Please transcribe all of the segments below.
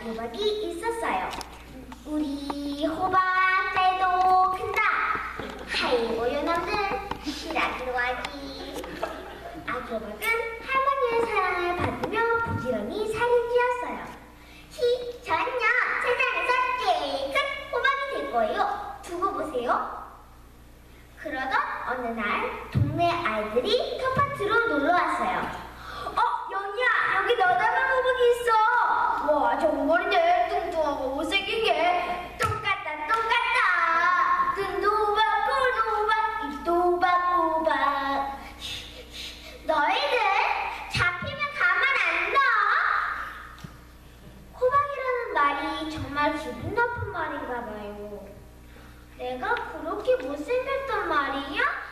호박이 있었어요. 우리 호박 딸도 큰다. 아이고 요놈들 실하기로 하지. 아기 호박은 할머니의 사랑을 받으며 부지런히 살을 찌었어요. 저는요 세상에서 제일 큰 호박이 될 거예요. 두고 보세요. 그러던 어느 날 동네 아이들이 텃밭으로 놀러 왔어요. 연희야, 여기 너 닮은 호박이 있어. 와, 정말이네. 뚱뚱하고 못생긴 게 똑같다. 등도 호박, 꼴도 호박, 입도 호박, 호박. 너희들 잡히면 가만 안 둬. 호박이라는 말이 정말 기분 나쁜 말인가 봐요. 내가 그렇게 못생겼단 말이야?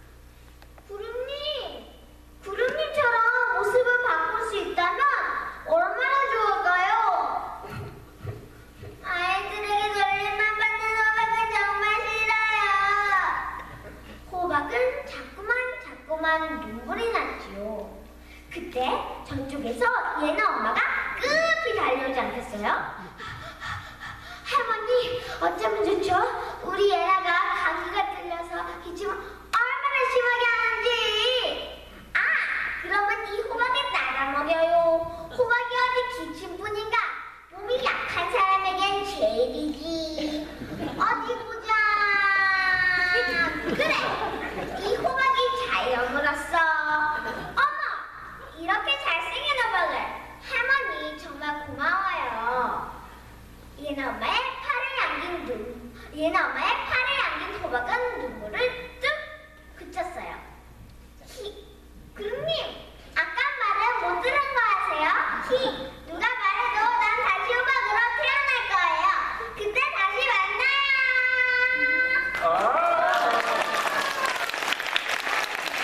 구름님처럼 모습을 바꿀 수 있다면 얼마나 좋을까요? 아이들에게 놀림만 받는 호박은 정말 싫어요. 호박은 자꾸만 눈물이 났지요. 그때 저쪽에서 얘네 엄마가 급히 달려오지 않겠어요? 할머니, 어쩌면 좋죠? 우리 얘네가 감기가 들려서 기침을 얼마나 심하게 하는지. 그러면 이 호박에 따라 먹여요. 호박이 어디 기침뿐인가? 몸이 약한 사람에겐 제일이지. 어디 보자. 그래, 이 호박이 잘 여물었어. 어머, 이렇게 잘생긴 호박을. 할머니 정말 고마워요. 얘네 엄마의 팔을 안긴 호박은 눈물을